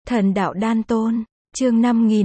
Thần đạo đan tôn, chương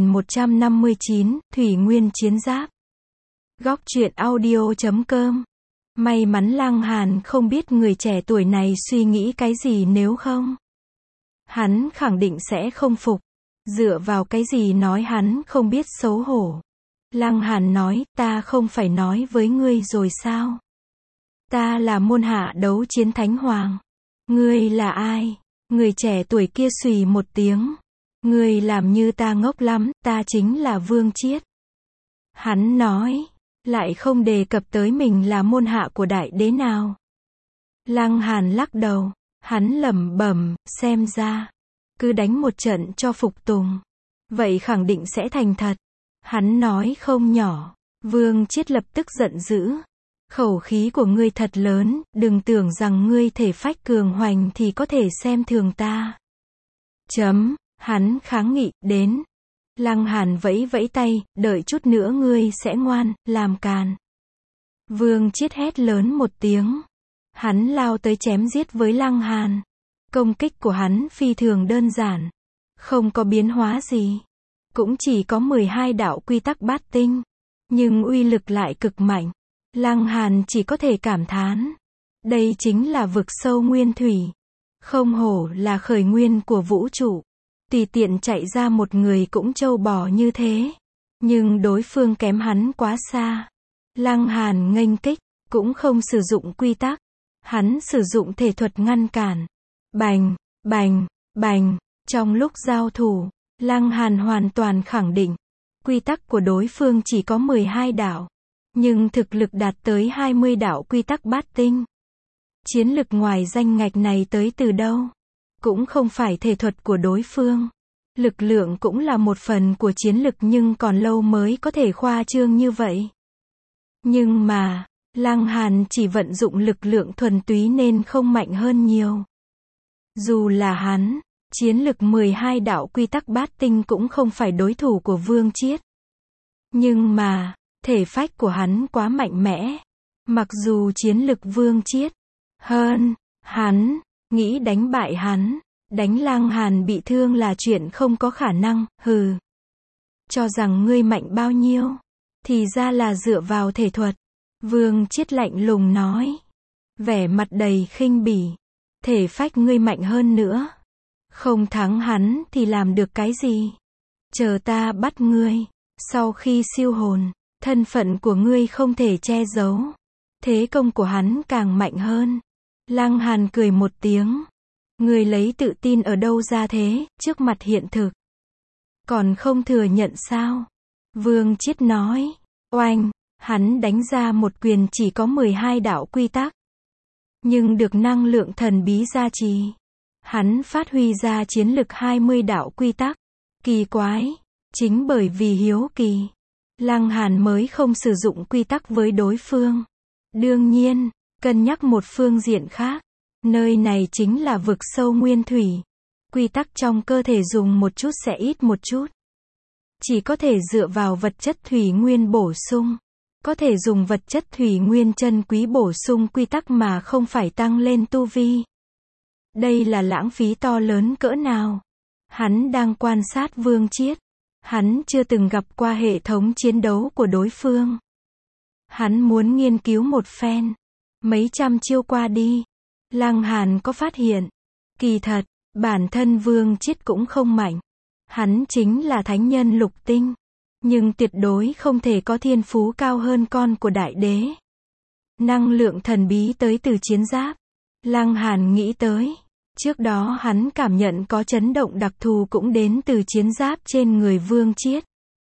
5159, Thủy Nguyên chiến giáp. Góc truyện audio.com. May mắn Lăng Hàn không biết người trẻ tuổi này suy nghĩ cái gì, nếu không hắn khẳng định sẽ không phục. Dựa vào cái gì nói hắn không biết xấu hổ? Lăng Hàn nói, ta không phải nói với ngươi rồi sao? Ta là môn hạ đấu chiến thánh hoàng. Ngươi là ai? Người trẻ tuổi kia xùy một tiếng. Ngươi làm như ta ngốc lắm, ta chính là Vương Chiết. Hắn nói, lại không đề cập tới mình là môn hạ của đại đế nào. Lăng Hàn lắc đầu, hắn lẩm bẩm, xem ra cứ đánh một trận cho phục tùng, vậy khẳng định sẽ thành thật. Hắn nói không nhỏ. Vương Chiết lập tức giận dữ. Khẩu khí của ngươi thật lớn, đừng tưởng rằng ngươi thể phách cường hoành thì có thể xem thường ta. Hắn kháng nghị, đến. Lăng Hàn vẫy vẫy tay, đợi chút nữa ngươi sẽ ngoan, làm càn. Vương Chiết hét lớn một tiếng. Hắn lao tới chém giết với Lăng Hàn. Công kích của hắn phi thường đơn giản. Không có biến hóa gì. Cũng chỉ có 12 đạo quy tắc bát tinh. Nhưng uy lực lại cực mạnh. Lăng Hàn chỉ có thể cảm thán. Đây chính là vực sâu nguyên thủy. Không hổ là khởi nguyên của vũ trụ. Tùy tiện chạy ra một người cũng trâu bò như thế. Nhưng đối phương kém hắn quá xa. Lăng Hàn nghênh kích, cũng không sử dụng quy tắc. Hắn sử dụng thể thuật ngăn cản. Bành, bành, bành. Trong lúc giao thủ, Lăng Hàn hoàn toàn khẳng định. Quy tắc của đối phương chỉ có 12 đạo. Nhưng thực lực đạt tới 20 đạo quy tắc bát tinh. Chiến lực ngoài danh ngạch này tới từ đâu? Cũng không phải thể thuật của đối phương. Lực lượng cũng là một phần của chiến lực, nhưng còn lâu mới có thể khoa trương như vậy. Nhưng mà, Lăng Hàn chỉ vận dụng lực lượng thuần túy nên không mạnh hơn nhiều. Dù là hắn, chiến lực 12 đạo quy tắc bát tinh cũng không phải đối thủ của Vương Chiết. Nhưng mà, thể phách của hắn quá mạnh mẽ. Mặc dù chiến lực Vương Chiết hơn hắn, nghĩ đánh bại hắn, đánh Lăng Hàn bị thương là chuyện không có khả năng. Hừ, cho rằng ngươi mạnh bao nhiêu, thì ra là dựa vào thể thuật. Vương Chiết lạnh lùng nói, vẻ mặt đầy khinh bỉ. Thể phách ngươi mạnh hơn nữa, không thắng hắn thì làm được cái gì? Chờ ta bắt ngươi. Sau khi siêu hồn, thân phận của ngươi không thể che giấu. Thế công của hắn càng mạnh hơn. Lăng Hàn cười một tiếng. Ngươi lấy tự tin ở đâu ra thế, trước mặt hiện thực còn không thừa nhận sao? Vương Chiết nói. Oanh, hắn đánh ra một quyền chỉ có 12 đạo quy tắc. Nhưng được năng lượng thần bí gia trì. Hắn phát huy ra chiến lực 20 đạo quy tắc. Kỳ quái. Chính bởi vì hiếu kỳ, Lăng Hàn mới không sử dụng quy tắc với đối phương. Đương nhiên, cân nhắc một phương diện khác. Nơi này chính là vực sâu nguyên thủy. Quy tắc trong cơ thể dùng một chút sẽ ít một chút. Chỉ có thể dựa vào vật chất thủy nguyên bổ sung. Có thể dùng vật chất thủy nguyên chân quý bổ sung quy tắc mà không phải tăng lên tu vi. Đây là lãng phí to lớn cỡ nào? Hắn đang quan sát Vương Chiết. Hắn chưa từng gặp qua hệ thống chiến đấu của đối phương. Hắn muốn nghiên cứu một phen. Mấy trăm chiêu qua đi, Lăng Hàn có phát hiện. Kỳ thật, bản thân Vương Chiết cũng không mạnh. Hắn chính là thánh nhân lục tinh. Nhưng tuyệt đối không thể có thiên phú cao hơn con của đại đế. Năng lượng thần bí tới từ chiến giáp. Lăng Hàn nghĩ tới. Trước đó hắn cảm nhận có chấn động đặc thù cũng đến từ chiến giáp trên người Vương Chiết.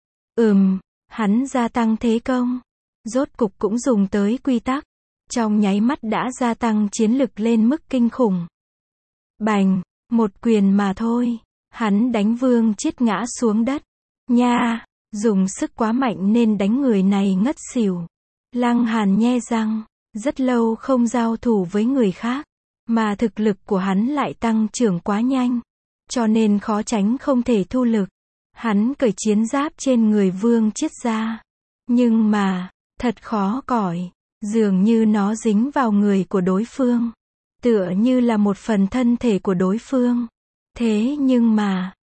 Hắn gia tăng thế công. Rốt cục cũng dùng tới quy tắc. Trong nháy mắt đã gia tăng chiến lực lên mức kinh khủng. Bành, một quyền mà thôi. Hắn đánh Vương Chiết ngã xuống đất. Nha, dùng sức quá mạnh nên đánh người này ngất xỉu. Lăng Hàn nhe răng. Rất lâu không giao thủ với người khác. Mà thực lực của hắn lại tăng trưởng quá nhanh. Cho nên khó tránh không thể thu lực. Hắn cởi chiến giáp trên người Vương Chiết ra. Nhưng mà, thật khó cởi. Dường như nó dính vào người của đối phương. Tựa như là một phần thân thể của đối phương. Thế nhưng mà,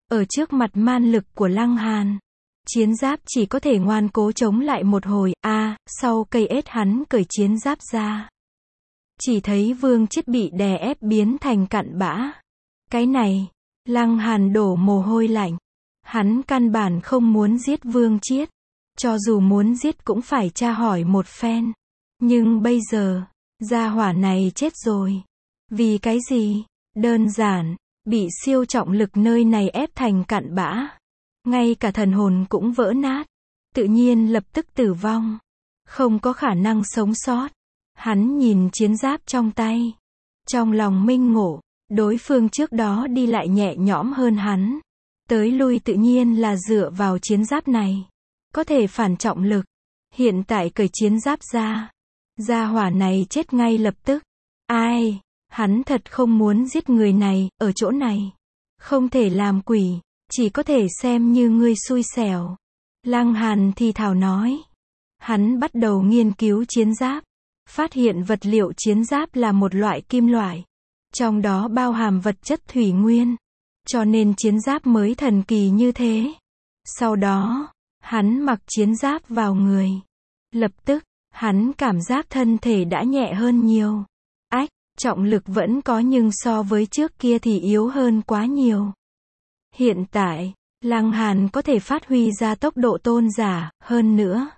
Ở trước mặt man lực của Lăng Hàn, chiến giáp chỉ có thể ngoan cố chống lại một hồi, sau cây ết hắn cởi chiến giáp ra. Chỉ thấy Vương Chiết bị đè ép biến thành cặn bã. Cái này, Lăng Hàn đổ mồ hôi lạnh. Hắn căn bản không muốn giết Vương Chiết. Cho dù muốn giết cũng phải tra hỏi một phen. Nhưng bây giờ, gia hỏa này chết rồi. Vì cái gì? Đơn giản, bị siêu trọng lực nơi này ép thành cặn bã. Ngay cả thần hồn cũng vỡ nát. Tự nhiên lập tức tử vong. Không có khả năng sống sót. Hắn nhìn chiến giáp trong tay. Trong lòng minh ngộ, đối phương trước đó đi lại nhẹ nhõm hơn hắn. Tới lui tự nhiên là dựa vào chiến giáp này. Có thể phản trọng lực. Hiện tại cởi chiến giáp ra. Gia hỏa này chết ngay lập tức. Ai? Hắn thật không muốn giết người này, ở chỗ này. Không thể làm quỷ, chỉ có thể xem như ngươi xui xẻo. Lăng Hàn thì thào nói. Hắn bắt đầu nghiên cứu chiến giáp. Phát hiện vật liệu chiến giáp là một loại kim loại. Trong đó bao hàm vật chất thủy nguyên. Cho nên chiến giáp mới thần kỳ như thế. Sau đó, hắn mặc chiến giáp vào người. Lập tức, hắn cảm giác thân thể đã nhẹ hơn nhiều. Trọng lực vẫn có nhưng so với trước kia thì yếu hơn quá nhiều. Hiện tại, Lăng Hàn có thể phát huy ra tốc độ tôn giả, hơn nữa.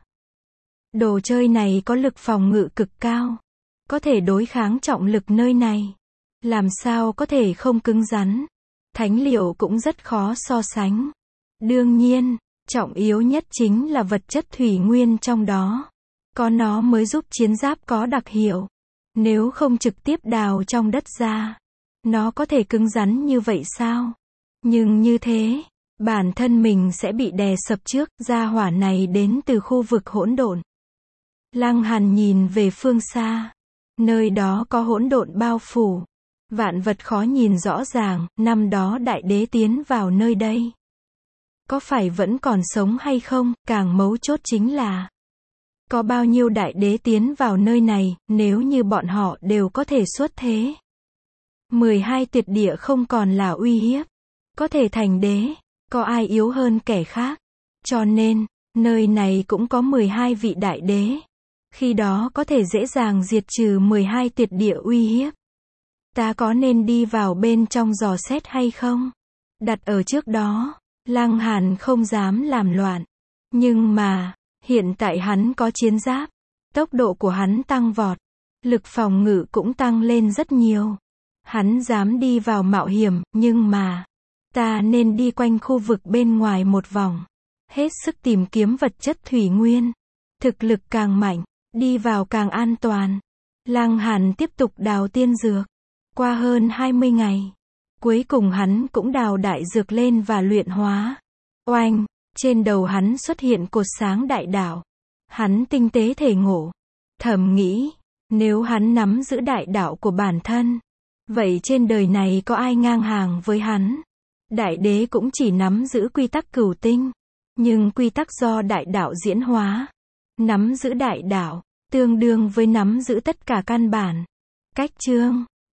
Đồ chơi này có lực phòng ngự cực cao. Có thể đối kháng trọng lực nơi này. Làm sao có thể không cứng rắn. Thánh liệu cũng rất khó so sánh. Đương nhiên, trọng yếu nhất chính là vật chất thủy nguyên trong đó. Có nó mới giúp chiến giáp có đặc hiệu. Nếu không trực tiếp đào trong đất ra, nó có thể cứng rắn như vậy sao? Nhưng như thế, bản thân mình sẽ bị đè sập trước. Gia hỏa này đến từ khu vực hỗn độn. Lăng Hàn nhìn về phương xa. Nơi đó có hỗn độn bao phủ. Vạn vật khó nhìn rõ ràng. Năm đó đại đế tiến vào nơi đây. Có phải vẫn còn sống hay không? Càng mấu chốt chính là có bao nhiêu đại đế tiến vào nơi này, nếu như bọn họ đều có thể xuất thế. 12 tuyệt địa không còn là uy hiếp. Có thể thành đế, có ai yếu hơn kẻ khác. Cho nên, nơi này cũng có 12 vị đại đế. Khi đó có thể dễ dàng diệt trừ 12 tuyệt địa uy hiếp. Ta có nên đi vào bên trong dò xét hay không? Đặt ở trước đó, Lăng Hàn không dám làm loạn. Nhưng mà, hiện tại hắn có chiến giáp. Tốc độ của hắn tăng vọt. Lực phòng ngự cũng tăng lên rất nhiều. Hắn dám đi vào mạo hiểm, nhưng mà ta nên đi quanh khu vực bên ngoài một vòng. Hết sức tìm kiếm vật chất thủy nguyên. Thực lực càng mạnh, đi vào càng an toàn. Lăng Hàn tiếp tục đào tiên dược. Qua hơn 20 ngày. Cuối cùng hắn cũng đào đại dược lên và luyện hóa. Oanh! Trên đầu hắn xuất hiện cột sáng đại đạo. Hắn tinh tế thể ngộ. Thầm nghĩ, nếu hắn nắm giữ đại đạo của bản thân, vậy trên đời này có ai ngang hàng với hắn? Đại đế cũng chỉ nắm giữ quy tắc cửu tinh. Nhưng quy tắc do đại đạo diễn hóa. Nắm giữ đại đạo, tương đương với nắm giữ tất cả căn bản. Cách chương